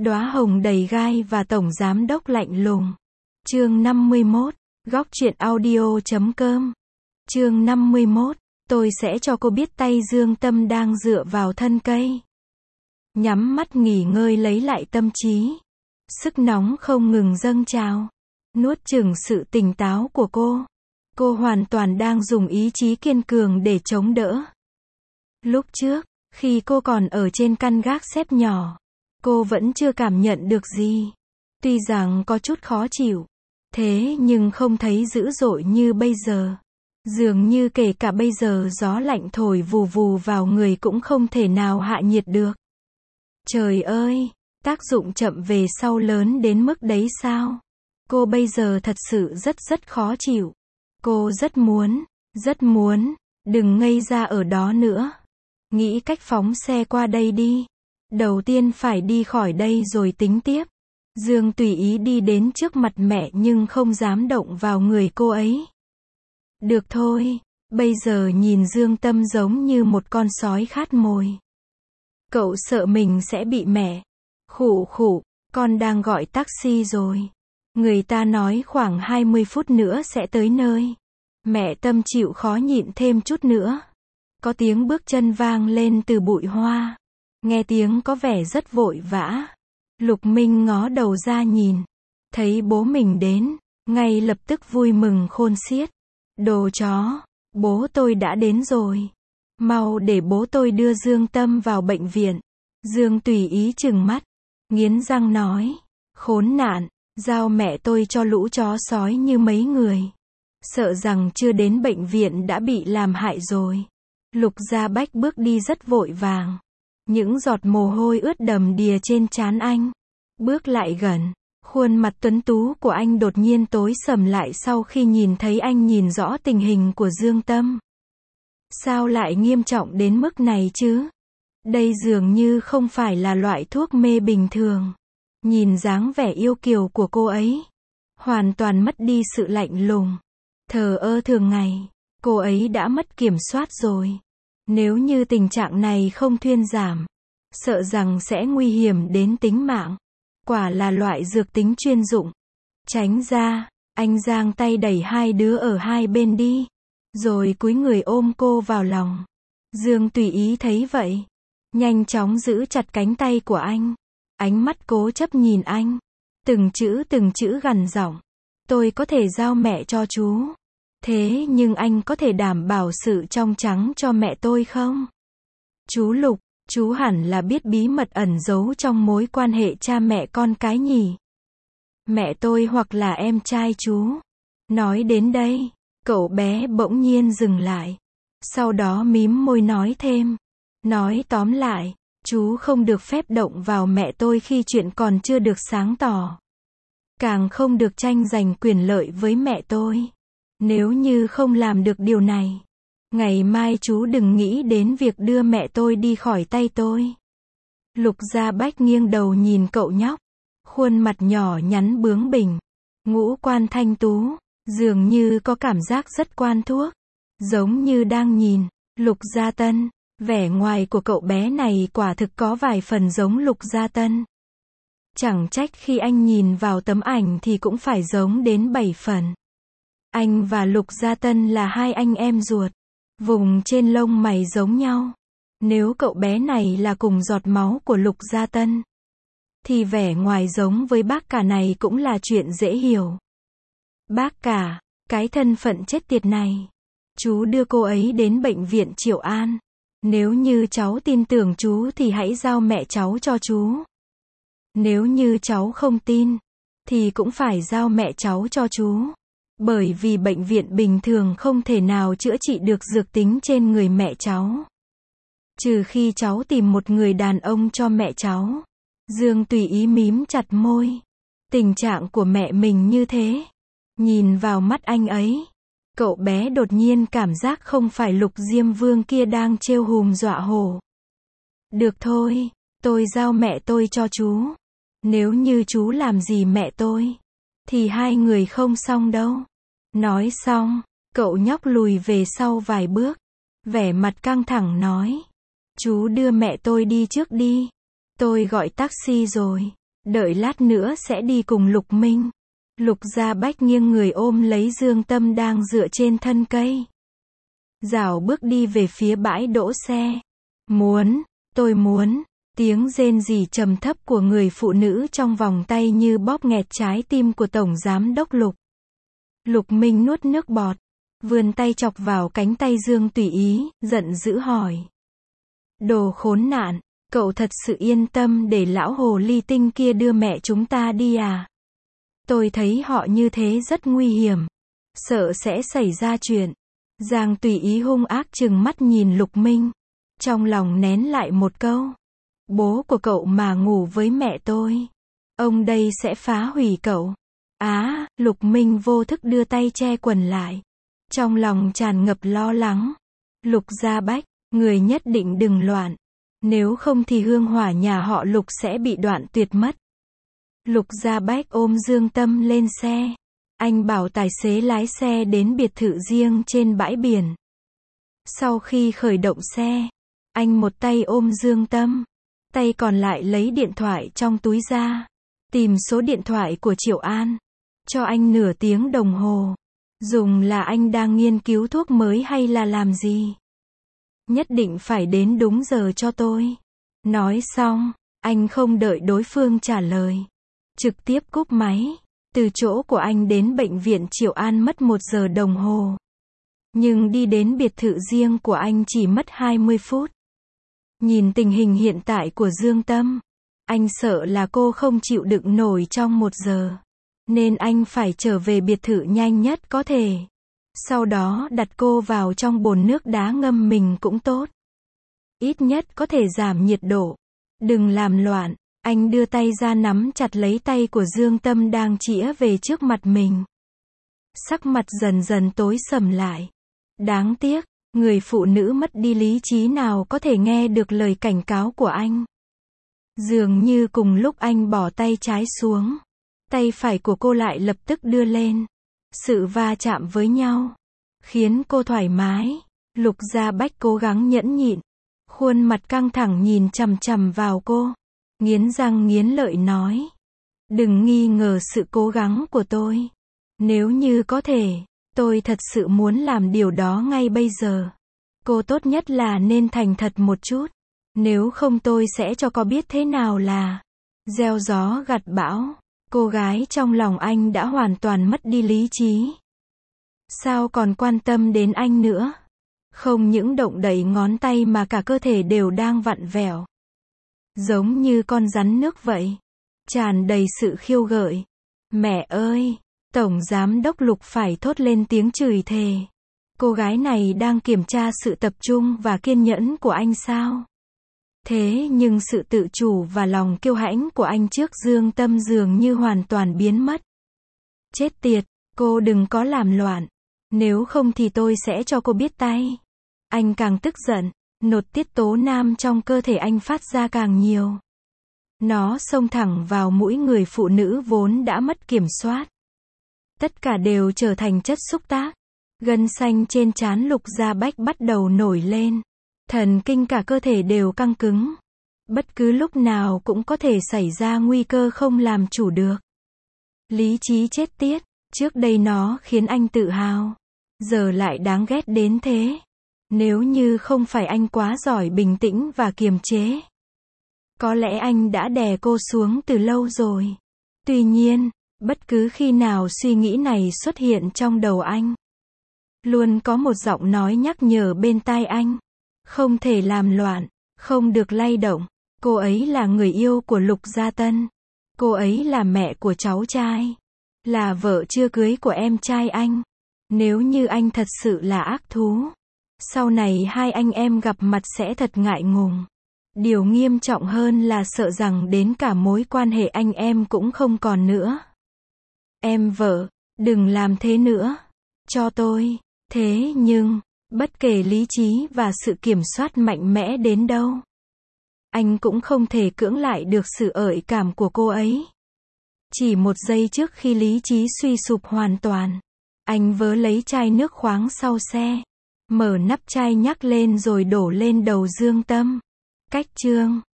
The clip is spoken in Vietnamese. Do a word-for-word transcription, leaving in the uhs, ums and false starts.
Đóa hồng đầy gai và tổng giám đốc lạnh lùng. Chương năm mươi mốt, góc truyện audio chấm com. Chương năm mươi mốt, tôi sẽ cho cô biết tay Dương Tâm đang dựa vào thân cây. Nhắm mắt nghỉ ngơi lấy lại tâm trí. Sức nóng không ngừng dâng trào. Nuốt chửng sự tỉnh táo của cô. Cô hoàn toàn đang dùng ý chí kiên cường để chống đỡ. Lúc trước, khi cô còn ở trên căn gác xếp nhỏ, cô vẫn chưa cảm nhận được gì. Tuy rằng có chút khó chịu, thế nhưng không thấy dữ dội như bây giờ. Dường như kể cả bây giờ gió lạnh thổi vù vù vào người cũng không thể nào hạ nhiệt được. Trời ơi, tác dụng chậm về sau lớn đến mức đấy sao? Cô bây giờ thật sự rất rất khó chịu. Cô rất muốn, rất muốn, đừng ngây ra ở đó nữa. Nghĩ cách phóng xe qua đây đi. Đầu tiên phải đi khỏi đây rồi tính tiếp. Dương tùy ý đi đến trước mặt mẹ nhưng không dám động vào người cô ấy. Được thôi, bây giờ nhìn Dương Tâm giống như một con sói khát mồi. Cậu sợ mình sẽ bị mẹ. Khụ khụ, con đang gọi taxi rồi. Người ta nói khoảng hai mươi phút nữa sẽ tới nơi. Mẹ Tâm chịu khó nhịn thêm chút nữa. Có tiếng bước chân vang lên từ bụi hoa. Nghe tiếng có vẻ rất vội vã. Lục Minh ngó đầu ra nhìn. Thấy bố mình đến, ngay lập tức vui mừng khôn xiết. Đồ chó, bố tôi đã đến rồi. Mau để bố tôi đưa Dương Tâm vào bệnh viện. Dương tùy ý trừng mắt, nghiến răng nói. Khốn nạn, giao mẹ tôi cho lũ chó sói như mấy người. Sợ rằng chưa đến bệnh viện đã bị làm hại rồi. Lục Gia Bách bước đi rất vội vàng. Những giọt mồ hôi ướt đầm đìa trên trán anh. Bước lại gần, khuôn mặt tuấn tú của anh đột nhiên tối sầm lại sau khi nhìn thấy anh nhìn rõ tình hình của Dương Tâm. Sao lại nghiêm trọng đến mức này chứ? Đây dường như không phải là loại thuốc mê bình thường. Nhìn dáng vẻ yêu kiều của cô ấy, hoàn toàn mất đi sự lạnh lùng, thờ ơ thường ngày. Cô ấy đã mất kiểm soát rồi. Nếu như tình trạng này không thuyên giảm, sợ rằng sẽ nguy hiểm đến tính mạng. Quả là loại dược tính chuyên dụng. Tránh ra, anh giang tay đẩy hai đứa ở hai bên đi. Rồi cúi người ôm cô vào lòng. Dương tùy ý thấy vậy, nhanh chóng giữ chặt cánh tay của anh. Ánh mắt cố chấp nhìn anh. Từng chữ từng chữ gằn giọng. Tôi có thể giao mẹ cho chú. Thế nhưng anh có thể đảm bảo sự trong trắng cho mẹ tôi không? Chú Lục, chú hẳn là biết bí mật ẩn giấu trong mối quan hệ cha mẹ con cái nhỉ? Mẹ tôi hoặc là em trai chú. Nói đến đây, cậu bé bỗng nhiên dừng lại. Sau đó mím môi nói thêm. Nói tóm lại, chú không được phép động vào mẹ tôi khi chuyện còn chưa được sáng tỏ. Càng không được tranh giành quyền lợi với mẹ tôi. Nếu như không làm được điều này, ngày mai chú đừng nghĩ đến việc đưa mẹ tôi đi khỏi tay tôi. Lục Gia Bách nghiêng đầu nhìn cậu nhóc. Khuôn mặt nhỏ nhắn bướng bỉnh. Ngũ quan thanh tú. Dường như có cảm giác rất quan thuốc. Giống như đang nhìn Lục Gia Tân. Vẻ ngoài của cậu bé này quả thực có vài phần giống Lục Gia Tân. Chẳng trách khi anh nhìn vào tấm ảnh thì cũng phải giống đến bảy phần. Anh và Lục Gia Tân là hai anh em ruột. Vùng trên lông mày giống nhau. Nếu cậu bé này là cùng giọt máu của Lục Gia Tân, thì vẻ ngoài giống với bác cả này cũng là chuyện dễ hiểu. Bác cả, cái thân phận chết tiệt này. Chú đưa cô ấy đến bệnh viện Triệu An. Nếu như cháu tin tưởng chú thì hãy giao mẹ cháu cho chú. Nếu như cháu không tin, thì cũng phải giao mẹ cháu cho chú. Bởi vì bệnh viện bình thường không thể nào chữa trị được dược tính trên người mẹ cháu. Trừ khi cháu tìm một người đàn ông cho mẹ cháu. Dương tùy ý mím chặt môi. Tình trạng của mẹ mình như thế. Nhìn vào mắt anh ấy, cậu bé đột nhiên cảm giác không phải Lục Diêm Vương kia đang trêu hùm dọa hổ. Được thôi, tôi giao mẹ tôi cho chú. Nếu như chú làm gì mẹ tôi, thì hai người không xong đâu. Nói xong, cậu nhóc lùi về sau vài bước. Vẻ mặt căng thẳng nói. Chú đưa mẹ tôi đi trước đi. Tôi gọi taxi rồi. Đợi lát nữa sẽ đi cùng Lục Minh. Lục Gia Bách nghiêng người ôm lấy Dương Tâm đang dựa trên thân cây. Rảo bước đi về phía bãi đỗ xe. Muốn, tôi muốn. Tiếng rên rỉ trầm thấp của người phụ nữ trong vòng tay như bóp nghẹt trái tim của Tổng Giám Đốc Lục. Lục Minh nuốt nước bọt, vươn tay chọc vào cánh tay Dương Tùy Ý, giận dữ hỏi. Đồ khốn nạn, cậu thật sự yên tâm để lão hồ ly tinh kia đưa mẹ chúng ta đi à? Tôi thấy họ như thế rất nguy hiểm, sợ sẽ xảy ra chuyện. Giang Tùy Ý hung ác trừng mắt nhìn Lục Minh, trong lòng nén lại một câu. Bố của cậu mà ngủ với mẹ tôi, ông đây sẽ phá hủy cậu. Á, à, Lục Minh vô thức đưa tay che quần lại, trong lòng tràn ngập lo lắng. Lục Gia Bách, người nhất định đừng loạn, nếu không thì hương hỏa nhà họ Lục sẽ bị đoạn tuyệt mất. Lục Gia Bách ôm Dương Tâm lên xe, anh bảo tài xế lái xe đến biệt thự riêng trên bãi biển. Sau khi khởi động xe, anh một tay ôm Dương Tâm, tay còn lại lấy điện thoại trong túi ra, tìm số điện thoại của Triệu An, cho anh nửa tiếng đồng hồ. Dùng là anh đang nghiên cứu thuốc mới hay là làm gì? Nhất định phải đến đúng giờ cho tôi. Nói xong, anh không đợi đối phương trả lời, trực tiếp cúp máy. Từ chỗ của anh đến bệnh viện Triệu An mất một giờ đồng hồ. Nhưng đi đến biệt thự riêng của anh chỉ mất hai mươi phút. Nhìn tình hình hiện tại của Dương Tâm, anh sợ là cô không chịu đựng nổi trong một giờ. Nên anh phải trở về biệt thự nhanh nhất có thể. Sau đó đặt cô vào trong bồn nước đá ngâm mình cũng tốt. Ít nhất có thể giảm nhiệt độ. Đừng làm loạn. Anh đưa tay ra nắm chặt lấy tay của Dương Tâm đang chĩa về trước mặt mình. Sắc mặt dần dần tối sầm lại. Đáng tiếc, người phụ nữ mất đi lý trí nào có thể nghe được lời cảnh cáo của anh. Dường như cùng lúc anh bỏ tay trái xuống, tay phải của cô lại lập tức đưa lên. Sự va chạm với nhau khiến cô thoải mái. Lục Gia Bách cố gắng nhẫn nhịn, khuôn mặt căng thẳng nhìn chằm chằm vào cô, nghiến răng nghiến lợi nói. Đừng nghi ngờ sự cố gắng của tôi. Nếu như có thể, tôi thật sự muốn làm điều đó ngay bây giờ. Cô tốt nhất là nên thành thật một chút. Nếu không tôi sẽ cho cô biết thế nào là gieo gió gặt bão. Cô gái trong lòng anh đã hoàn toàn mất đi lý trí. Sao còn quan tâm đến anh nữa? Không những động đậy ngón tay mà cả cơ thể đều đang vặn vẹo. Giống như con rắn nước vậy. Tràn đầy sự khiêu gợi. Mẹ ơi! Tổng Giám Đốc Lục phải thốt lên tiếng chửi thề. Cô gái này đang kiểm tra sự tập trung và kiên nhẫn của anh sao? Thế nhưng sự tự chủ và lòng kiêu hãnh của anh trước Dương Tâm dường như hoàn toàn biến mất. Chết tiệt, cô đừng có làm loạn. Nếu không thì tôi sẽ cho cô biết tay. Anh càng tức giận, nột tiết tố nam trong cơ thể anh phát ra càng nhiều. Nó xông thẳng vào mũi người phụ nữ vốn đã mất kiểm soát. Tất cả đều trở thành chất xúc tác. Gân xanh trên trán Lục Gia Bách bắt đầu nổi lên. Thần kinh cả cơ thể đều căng cứng. Bất cứ lúc nào cũng có thể xảy ra nguy cơ không làm chủ được. Lý trí chết tiết, trước đây nó khiến anh tự hào. Giờ lại đáng ghét đến thế. Nếu như không phải anh quá giỏi bình tĩnh và kiềm chế, có lẽ anh đã đè cô xuống từ lâu rồi. Tuy nhiên, bất cứ khi nào suy nghĩ này xuất hiện trong đầu anh, luôn có một giọng nói nhắc nhở bên tai anh. Không thể làm loạn, không được lay động. Cô ấy là người yêu của Lục Gia Tân. Cô ấy là mẹ của cháu trai. Là vợ chưa cưới của em trai anh. Nếu như anh thật sự là ác thú, sau này hai anh em gặp mặt sẽ thật ngại ngùng. Điều nghiêm trọng hơn là sợ rằng đến cả mối quan hệ anh em cũng không còn nữa. Em vợ, đừng làm thế nữa. Cho tôi. Thế nhưng, bất kể lý trí và sự kiểm soát mạnh mẽ đến đâu, anh cũng không thể cưỡng lại được sự ợi cảm của cô ấy. Chỉ một giây trước khi lý trí suy sụp hoàn toàn, anh vớ lấy chai nước khoáng sau xe, mở nắp chai nhắc lên rồi đổ lên đầu Dương Tâm. Cách chương